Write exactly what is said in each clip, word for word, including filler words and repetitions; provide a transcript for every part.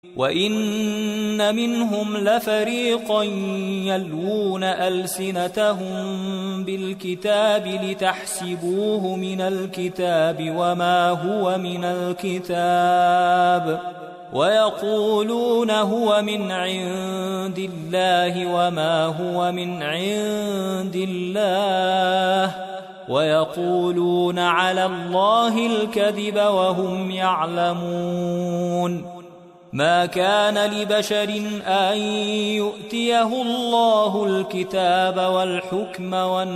وإن منهم لفريقا يلوون ألسنتهم بالكتاب لتحسبوه من الكتاب وما هو من الكتاب ويقولون هو من عند الله وما هو من عند الله ويقولون على الله الكذب وهم يعلمون. ما كان لبشر أن يؤتيه الله الكتاب والحكم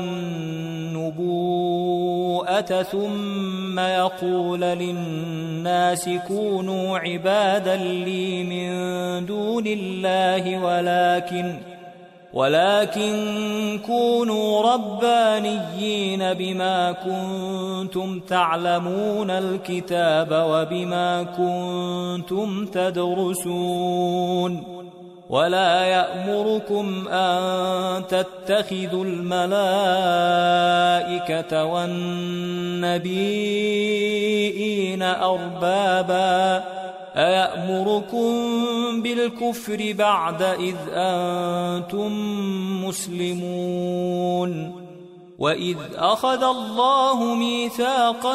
والنبوءة ثم يقول للناس كونوا عبادا لي من دون الله ولكن ولكن كونوا ربانيين بما كنتم تعلمون الكتاب وبما كنتم تدرسون. ولا يأمركم أن تتخذوا الملائكة والنبيين أربابا أيأمركم بالكفر بعد إذ أنتم مسلمون. وإذ أخذ الله ميثاق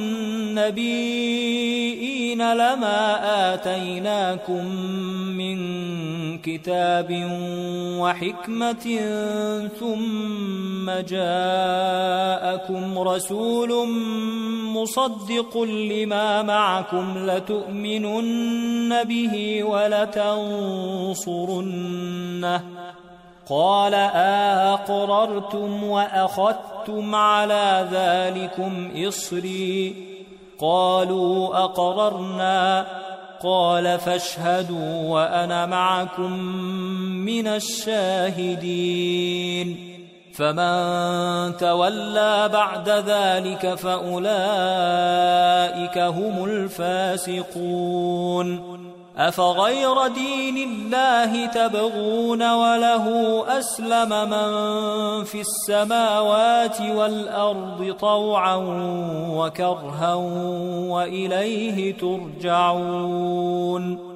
النبيين لما آتيناكم من كتاب وحكمة ثم جاءكم رسول مصدق لما معكم لتؤمنن به ولتنصرنه قال أأقررتم وأخذتم على ذلكم إصري قالوا أقررنا قال فاشهدوا وأنا معكم من الشاهدين. فمن تولى بعد ذلك فأولئك هم الفاسقون. أفغير دين الله تبغون وله أسلم من في السماوات والأرض طوعا وكرها وإليه ترجعون.